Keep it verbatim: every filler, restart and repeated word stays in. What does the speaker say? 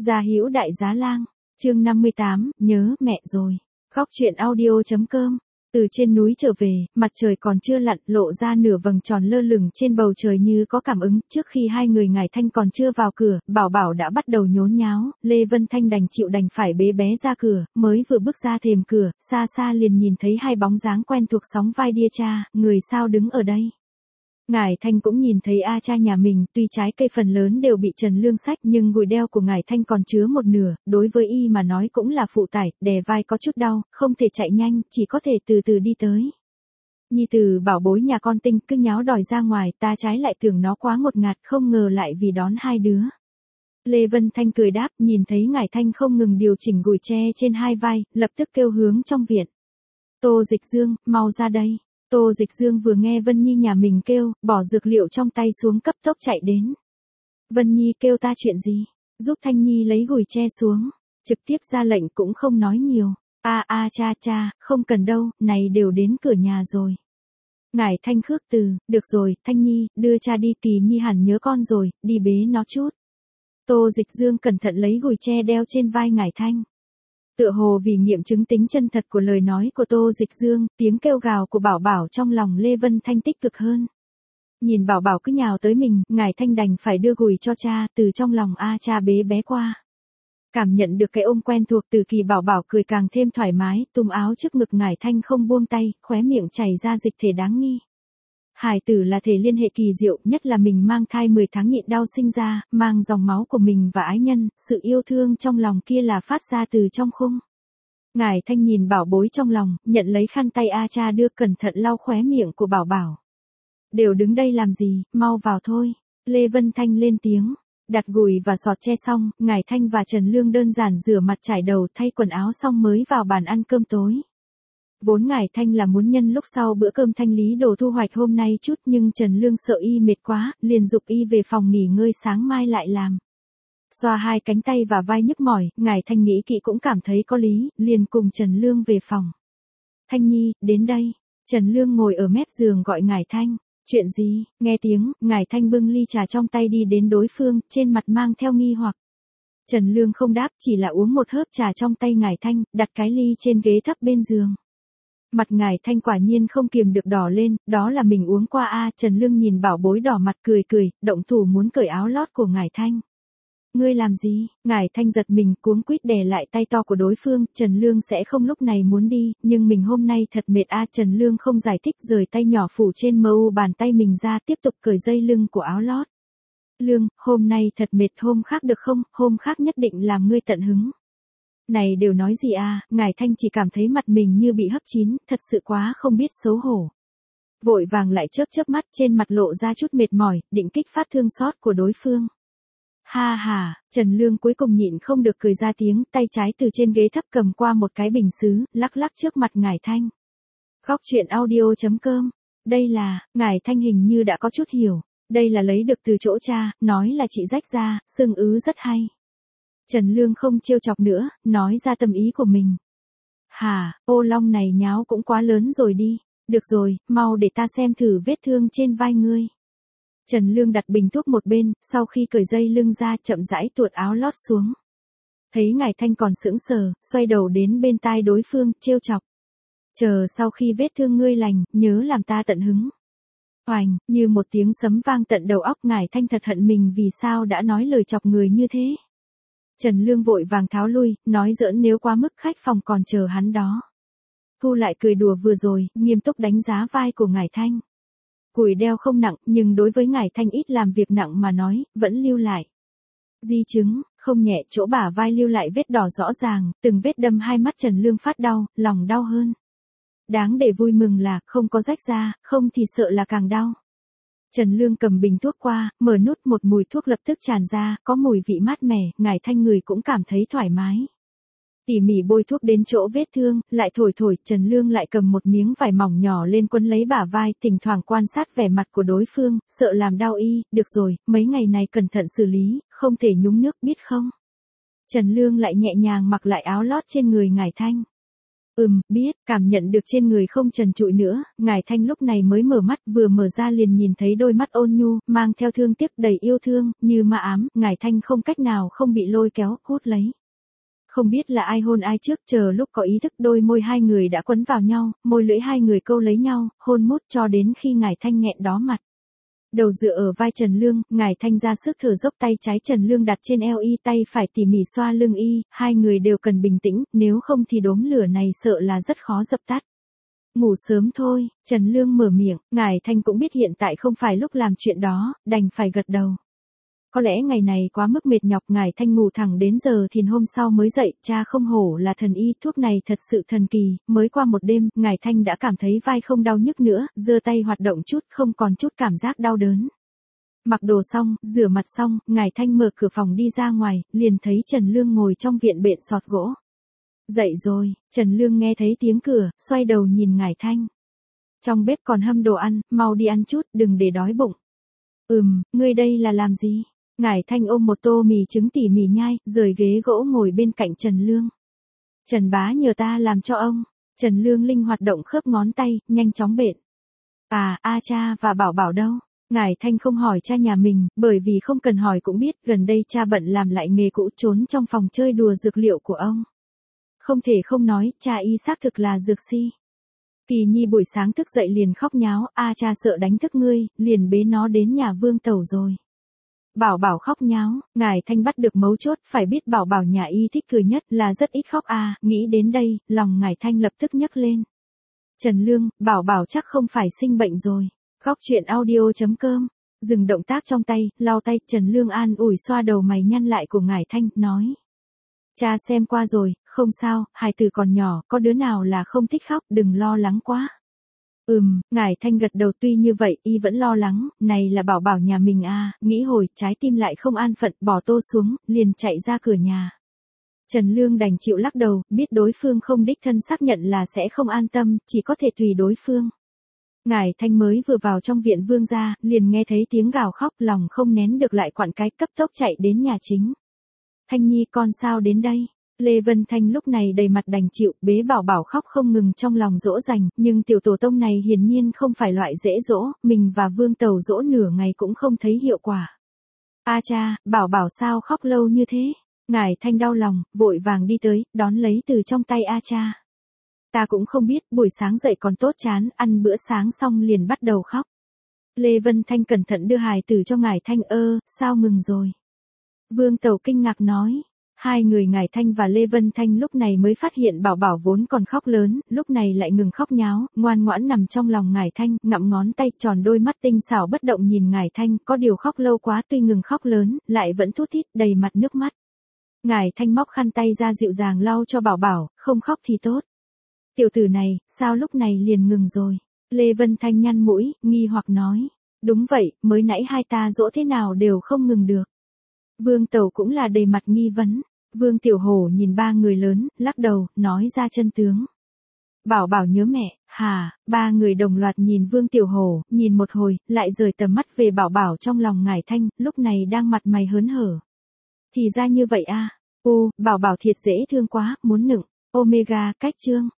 Gia Hữu Đại Giá Lang, chương năm mươi tám, nhớ mẹ rồi. Khóc chuyện audio chấm com. Từ trên núi trở về, mặt trời còn chưa lặn, lộ ra nửa vầng tròn lơ lửng trên bầu trời như có cảm ứng. Trước khi hai người Ngải Thanh còn chưa vào cửa, Bảo Bảo đã bắt đầu nhốn nháo, Lê Vân Thanh đành chịu đành phải bế bé ra cửa, mới vừa bước ra thềm cửa, xa xa liền nhìn thấy hai bóng dáng quen thuộc sóng vai đia cha, người sao đứng ở đây. Ngải Thanh cũng nhìn thấy A cha nhà mình, tuy trái cây phần lớn đều bị Trần Lương xách nhưng gùi đeo của Ngải Thanh còn chứa một nửa, đối với y mà nói cũng là phụ tải, đè vai có chút đau, không thể chạy nhanh, chỉ có thể từ từ đi tới. Nhi tử bảo bối nhà con Tinh cứ nháo đòi ra ngoài, ta trái lại tưởng nó quá ngột ngạt, không ngờ lại vì đón hai đứa. Lê Vân Thanh cười đáp, nhìn thấy Ngải Thanh không ngừng điều chỉnh gùi tre trên hai vai, lập tức kêu hướng trong viện. Tô Dịch Dương, mau ra đây. Tô Dịch Dương vừa nghe Vân Nhi nhà mình kêu, bỏ dược liệu trong tay xuống cấp tốc chạy đến. Vân Nhi kêu ta chuyện gì? Giúp Thanh Nhi lấy gùi tre xuống. Trực tiếp ra lệnh cũng không nói nhiều. A a cha cha, không cần đâu, này đều đến cửa nhà rồi. Ngải Thanh khước từ, được rồi, Thanh Nhi, đưa cha đi, Kỳ Nhi hẳn nhớ con rồi, đi bế nó chút. Tô Dịch Dương cẩn thận lấy gùi tre đeo trên vai Ngải Thanh. Tựa hồ vì nghiệm chứng tính chân thật của lời nói của Tô Dịch Dương, tiếng kêu gào của Bảo Bảo trong lòng Lê Vân Thanh tích cực hơn. Nhìn Bảo Bảo cứ nhào tới mình, Ngải Thanh đành phải đưa gùi cho cha, từ trong lòng A cha bế bé qua. Cảm nhận được cái ôm quen thuộc từ Kỳ, Bảo Bảo cười càng thêm thoải mái, túm áo trước ngực Ngải Thanh không buông tay, khóe miệng chảy ra dịch thể đáng nghi. Hài tử là thể liên hệ kỳ diệu, nhất là mình mang thai mười tháng nhịn đau sinh ra, mang dòng máu của mình và ái nhân, sự yêu thương trong lòng kia là phát ra từ trong khung. Ngải Thanh nhìn bảo bối trong lòng, nhận lấy khăn tay A cha đưa, cẩn thận lau khóe miệng của Bảo Bảo. Đều đứng đây làm gì, mau vào thôi. Lê Vân Thanh lên tiếng. Đặt gùi và sọt tre xong, Ngải Thanh và Trần Lương đơn giản rửa mặt trải đầu, thay quần áo xong mới vào bàn ăn cơm tối. Vốn Ngải Thanh là muốn nhân lúc sau bữa cơm thanh lý đồ thu hoạch hôm nay chút, nhưng Trần Lương sợ y mệt quá, liền giục y về phòng nghỉ ngơi, sáng mai lại làm. Xoa hai cánh tay và vai nhức mỏi, Ngải Thanh nghĩ kỹ cũng cảm thấy có lý, liền cùng Trần Lương về phòng. Thanh Nhi, đến đây. Trần Lương ngồi ở mép giường gọi Ngải Thanh. Chuyện gì? Nghe tiếng, Ngải Thanh bưng ly trà trong tay đi đến đối phương, trên mặt mang theo nghi hoặc. Trần Lương không đáp, chỉ là uống một hớp trà trong tay Ngải Thanh, đặt cái ly trên ghế thấp bên giường. Mặt Ngải Thanh quả nhiên không kiềm được đỏ lên, đó là mình uống qua a. Trần Lương nhìn bảo bối đỏ mặt cười cười, động thủ muốn cởi áo lót của Ngải Thanh. Ngươi làm gì? Ngải Thanh giật mình, cuống quýt đè lại tay to của đối phương. Trần Lương sẽ không lúc này muốn đi, nhưng mình hôm nay thật mệt a. Trần Lương không giải thích, rời tay nhỏ phủ trên mờ u bàn tay mình ra, tiếp tục cởi dây lưng của áo lót. Lương, hôm nay thật mệt, hôm khác được không? Hôm khác nhất định làm ngươi tận hứng. Này đều nói gì à, Ngải Thanh chỉ cảm thấy mặt mình như bị hấp chín, thật sự quá không biết xấu hổ. Vội vàng lại chớp chớp mắt, trên mặt lộ ra chút mệt mỏi, định kích phát thương xót của đối phương. Ha ha, Trần Lương cuối cùng nhịn không được cười ra tiếng, tay trái từ trên ghế thấp cầm qua một cái bình sứ, lắc lắc trước mặt Ngải Thanh. Khóc chuyện audio chấm com. Đây là, Ngải Thanh hình như đã có chút hiểu, đây là lấy được từ chỗ cha, nói là chị rách ra, sưng ứ rất hay. Trần Lương không trêu chọc nữa, nói ra tâm ý của mình. Hà, ô long này nháo cũng quá lớn rồi đi. Được rồi, mau để ta xem thử vết thương trên vai ngươi. Trần Lương đặt bình thuốc một bên, sau khi cởi dây lưng ra chậm rãi tuột áo lót xuống. Thấy Ngải Thanh còn sững sờ, xoay đầu đến bên tai đối phương, trêu chọc. Chờ sau khi vết thương ngươi lành, nhớ làm ta tận hứng. Oành, như một tiếng sấm vang tận đầu óc. Ngải Thanh thật hận mình vì sao đã nói lời chọc người như thế. Trần Lương vội vàng tháo lui, nói giỡn nếu quá mức khách phòng còn chờ hắn đó. Thu lại cười đùa vừa rồi, nghiêm túc đánh giá vai của Ngải Thanh. Củi đeo không nặng, nhưng đối với Ngải Thanh ít làm việc nặng mà nói, vẫn lưu lại. Di chứng, không nhẹ, chỗ bả vai lưu lại vết đỏ rõ ràng, từng vết đâm hai mắt Trần Lương phát đau, lòng đau hơn. Đáng để vui mừng là, không có rách ra, không thì sợ là càng đau. Trần Lương cầm bình thuốc qua, mở nút, một mùi thuốc lập tức tràn ra, có mùi vị mát mẻ, Ngải Thanh người cũng cảm thấy thoải mái. Tỉ mỉ bôi thuốc đến chỗ vết thương, lại thổi thổi, Trần Lương lại cầm một miếng vải mỏng nhỏ lên quấn lấy bả vai, thỉnh thoảng quan sát vẻ mặt của đối phương, sợ làm đau y, được rồi, mấy ngày này cẩn thận xử lý, không thể nhúng nước biết không. Trần Lương lại nhẹ nhàng mặc lại áo lót trên người Ngải Thanh. Ừm, biết, cảm nhận được trên người không trần trụi nữa, Ngải Thanh lúc này mới mở mắt, vừa mở ra liền nhìn thấy đôi mắt ôn nhu, mang theo thương tiếc đầy yêu thương, như ma ám, Ngải Thanh không cách nào không bị lôi kéo, hút lấy. Không biết là ai hôn ai trước, chờ lúc có ý thức đôi môi hai người đã quấn vào nhau, môi lưỡi hai người câu lấy nhau, hôn mút cho đến khi Ngải Thanh nghẹn đó mặt. Đầu dựa ở vai Trần Lương, Ngải Thanh ra sức thở dốc, tay trái Trần Lương đặt trên eo y, tay phải tỉ mỉ xoa lưng y, hai người đều cần bình tĩnh, nếu không thì đốm lửa này sợ là rất khó dập tắt. Ngủ sớm thôi, Trần Lương mở miệng, Ngải Thanh cũng biết hiện tại không phải lúc làm chuyện đó, đành phải gật đầu. Có lẽ ngày này quá mức mệt nhọc, Ngải Thanh ngủ thẳng đến giờ thìn hôm sau mới dậy, cha không hổ là thần y, thuốc này thật sự thần kỳ, mới qua một đêm, Ngải Thanh đã cảm thấy vai không đau nhức nữa, giơ tay hoạt động chút, không còn chút cảm giác đau đớn. Mặc đồ xong, rửa mặt xong, Ngải Thanh mở cửa phòng đi ra ngoài, liền thấy Trần Lương ngồi trong viện bện sọt gỗ. Dậy rồi, Trần Lương nghe thấy tiếng cửa, xoay đầu nhìn Ngải Thanh. Trong bếp còn hâm đồ ăn, mau đi ăn chút, đừng để đói bụng. Ừm, ngươi đây là làm gì? Ngải Thanh ôm một tô mì trứng tỉ mỉ nhai, rời ghế gỗ ngồi bên cạnh Trần Lương. Trần bá nhờ ta làm cho ông. Trần Lương linh hoạt động khớp ngón tay, nhanh chóng bện. À, A cha và Bảo Bảo đâu? Ngải Thanh không hỏi cha nhà mình, bởi vì không cần hỏi cũng biết, gần đây cha bận làm lại nghề cũ, trốn trong phòng chơi đùa dược liệu của ông. Không thể không nói, cha y xác thực là dược si. Kỳ Nhi buổi sáng thức dậy liền khóc nháo, A cha sợ đánh thức ngươi, liền bế nó đến nhà Vương Tẩu rồi. Bảo Bảo khóc nháo, Ngải Thanh bắt được mấu chốt, phải biết Bảo Bảo nhà y thích cười nhất, là rất ít khóc à, nghĩ đến đây, lòng Ngải Thanh lập tức nhấc lên. Trần Lương, Bảo Bảo chắc không phải sinh bệnh rồi. Khóc chuyện audio chấm com. Dừng động tác trong tay, lau tay, Trần Lương an ủi xoa đầu mày nhăn lại của Ngải Thanh, nói. Cha xem qua rồi, không sao, hài tử còn nhỏ, có đứa nào là không thích khóc, đừng lo lắng quá. Ừm, Ngải Thanh gật đầu, tuy như vậy, y vẫn lo lắng, này là Bảo Bảo nhà mình à, nghĩ hồi, trái tim lại không an phận, bỏ tô xuống, liền chạy ra cửa nhà. Trần Lương đành chịu lắc đầu, biết đối phương không đích thân xác nhận là sẽ không an tâm, chỉ có thể tùy đối phương. Ngải Thanh mới vừa vào trong viện Vương gia, liền nghe thấy tiếng gào khóc, lòng không nén được lại quặn cái, cấp tốc chạy đến nhà chính. Thanh Nhi con sao đến đây? Lê Vân Thanh lúc này đầy mặt đành chịu, bế Bảo Bảo khóc không ngừng trong lòng dỗ dành, nhưng tiểu tổ tông này hiển nhiên không phải loại dễ dỗ, mình và Vương Tẩu dỗ nửa ngày cũng không thấy hiệu quả. A cha, Bảo Bảo sao khóc lâu như thế? Ngải Thanh đau lòng, vội vàng đi tới, đón lấy từ trong tay A cha. Ta cũng không biết, buổi sáng dậy còn tốt chán, ăn bữa sáng xong liền bắt đầu khóc. Lê Vân Thanh cẩn thận đưa hài tử cho Ngải Thanh, ơ, sao mừng rồi? Vương Tẩu kinh ngạc nói. Hai người Ngải Thanh và Lê Vân Thanh lúc này mới phát hiện Bảo Bảo vốn còn khóc lớn, lúc này lại ngừng khóc nháo, ngoan ngoãn nằm trong lòng Ngải Thanh, ngậm ngón tay, tròn đôi mắt tinh xảo bất động nhìn Ngải Thanh, có điều khóc lâu quá, tuy ngừng khóc lớn, lại vẫn thút thít, đầy mặt nước mắt. Ngải Thanh móc khăn tay ra dịu dàng lau cho Bảo Bảo, không khóc thì tốt. Tiểu tử này, sao lúc này liền ngừng rồi? Lê Vân Thanh nhăn mũi, nghi hoặc nói. Đúng vậy, mới nãy hai ta dỗ thế nào đều không ngừng được. Vương Tẩu cũng là đầy mặt nghi vấn. Vương Tiểu Hổ nhìn ba người lớn, lắc đầu, nói ra chân tướng. Bảo Bảo nhớ mẹ, hà, ba người đồng loạt nhìn Vương Tiểu Hổ, nhìn một hồi, lại rời tầm mắt về Bảo Bảo trong lòng Ngải Thanh, lúc này đang mặt mày hớn hở. Thì ra như vậy a, ô, Bảo Bảo thiệt dễ thương quá, muốn nựng, Omega, cách chương.